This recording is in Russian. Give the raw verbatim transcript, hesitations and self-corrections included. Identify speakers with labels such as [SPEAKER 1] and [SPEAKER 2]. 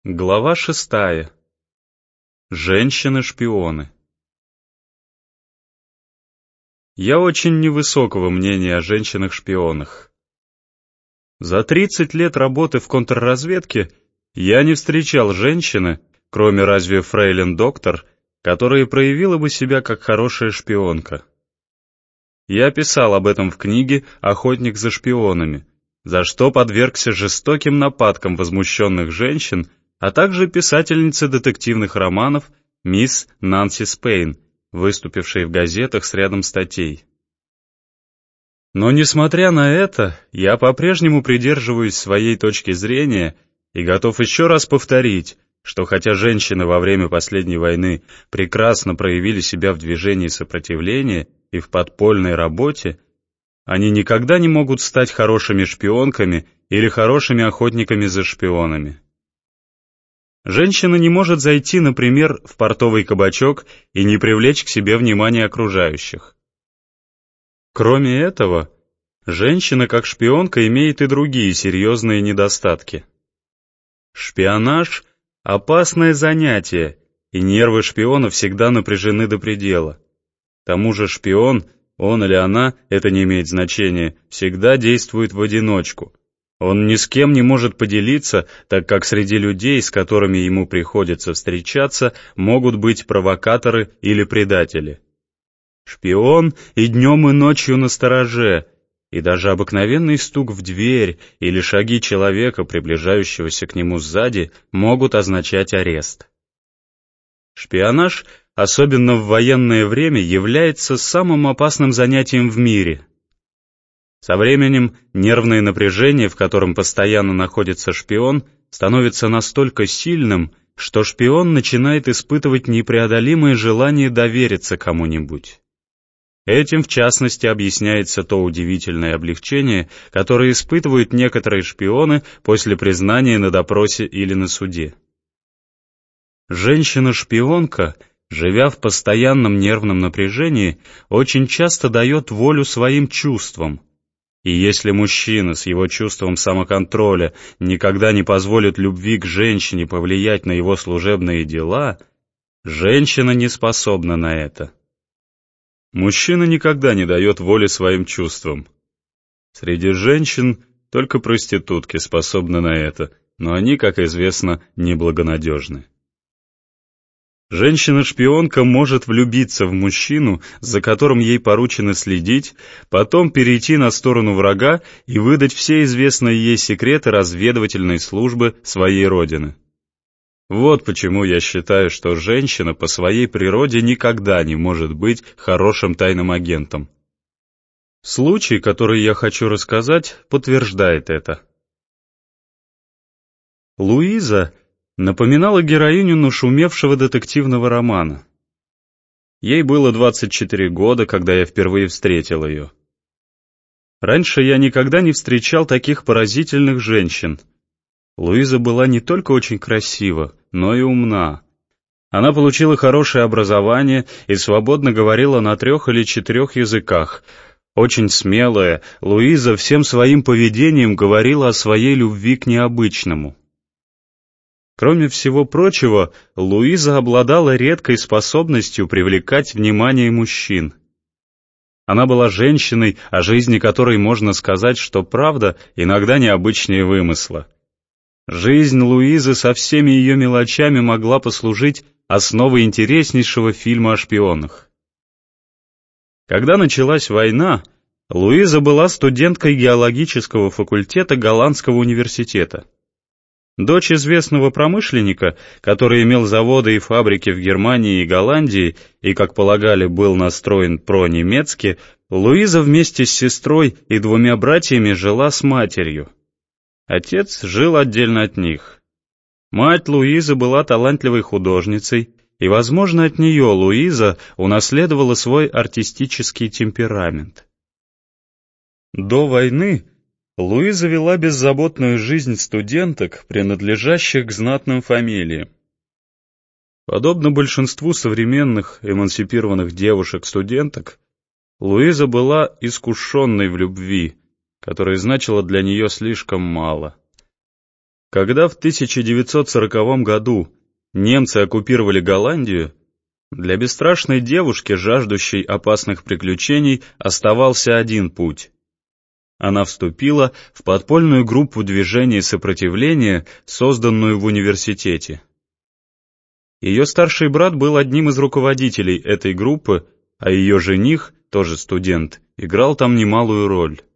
[SPEAKER 1] Глава шестая. Женщины-шпионы. Я очень невысокого мнения о женщинах-шпионах. За тридцать лет работы в контрразведке я не встречал женщины, кроме разве фрейлин-доктор, которая проявила бы себя как хорошая шпионка. Я писал об этом в книге «Охотник за шпионами», за что подвергся жестоким нападкам возмущенных женщин, а также писательницы детективных романов мисс Нанси Спейн, выступившей в газетах с рядом статей. Но, несмотря на это, я по-прежнему придерживаюсь своей точки зрения и готов еще раз повторить, что хотя женщины во время последней войны прекрасно проявили себя в движении сопротивления и в подпольной работе, они никогда не могут стать хорошими шпионками или хорошими охотниками за шпионами. Женщина не может зайти, например, в портовый кабачок и не привлечь к себе внимание окружающих. Кроме этого, женщина как шпионка имеет и другие серьезные недостатки. Шпионаж — опасное занятие, и нервы шпиона всегда напряжены до предела. К тому же шпион, он или она, это не имеет значения, всегда действует в одиночку. Он ни с кем не может поделиться, так как среди людей, с которыми ему приходится встречаться, могут быть провокаторы или предатели. Шпион и днем, и ночью настороже, и даже обыкновенный стук в дверь или шаги человека, приближающегося к нему сзади, могут означать арест. Шпионаж, особенно в военное время, является самым опасным занятием в мире. Со временем нервное напряжение, в котором постоянно находится шпион, становится настолько сильным, что шпион начинает испытывать непреодолимое желание довериться кому-нибудь. Этим, в частности, объясняется то удивительное облегчение, которое испытывают некоторые шпионы после признания на допросе или на суде. Женщина-шпионка, живя в постоянном нервном напряжении, очень часто дает волю своим чувствам. И если мужчина с его чувством самоконтроля никогда не позволит любви к женщине повлиять на его служебные дела, женщина не способна на это. Мужчина никогда не дает воли своим чувствам. Среди женщин только проститутки способны на это, но они, как известно, неблагонадежны. Женщина-шпионка может влюбиться в мужчину, за которым ей поручено следить, потом перейти на сторону врага и выдать все известные ей секреты разведывательной службы своей родины. Вот почему я считаю, что женщина по своей природе никогда не может быть хорошим тайным агентом. Случай, который я хочу рассказать, подтверждает это. Луиза напоминала героиню нашумевшего детективного романа. Ей было двадцать четыре года, когда я впервые встретил ее. Раньше я никогда не встречал таких поразительных женщин. Луиза была не только очень красива, но и умна. Она получила хорошее образование и свободно говорила на трех или четырех языках. Очень смелая, Луиза всем своим поведением говорила о своей любви к необычному. Кроме всего прочего, Луиза обладала редкой способностью привлекать внимание мужчин. Она была женщиной, о жизни которой можно сказать, что правда иногда необычнее вымысла. Жизнь Луизы со всеми ее мелочами могла послужить основой интереснейшего фильма о шпионах. Когда началась война, Луиза была студенткой геологического факультета Голландского университета. Дочь известного промышленника, который имел заводы и фабрики в Германии и Голландии и, как полагали, был настроен про-немецки, Луиза вместе с сестрой и двумя братьями жила с матерью. Отец жил отдельно от них. Мать Луизы была талантливой художницей, и, возможно, от нее Луиза унаследовала свой артистический темперамент. До войны Луиза вела беззаботную жизнь студенток, принадлежащих к знатным фамилиям. Подобно большинству современных эмансипированных девушек-студенток, Луиза была искушенной в любви, которая значила для нее слишком мало. Когда в тысяча девятьсот сороковом году немцы оккупировали Голландию, для бесстрашной девушки, жаждущей опасных приключений, оставался один путь. Она вступила в подпольную группу движения сопротивления, созданную в университете. Ее старший брат был одним из руководителей этой группы, а ее жених, тоже студент, играл там немалую роль.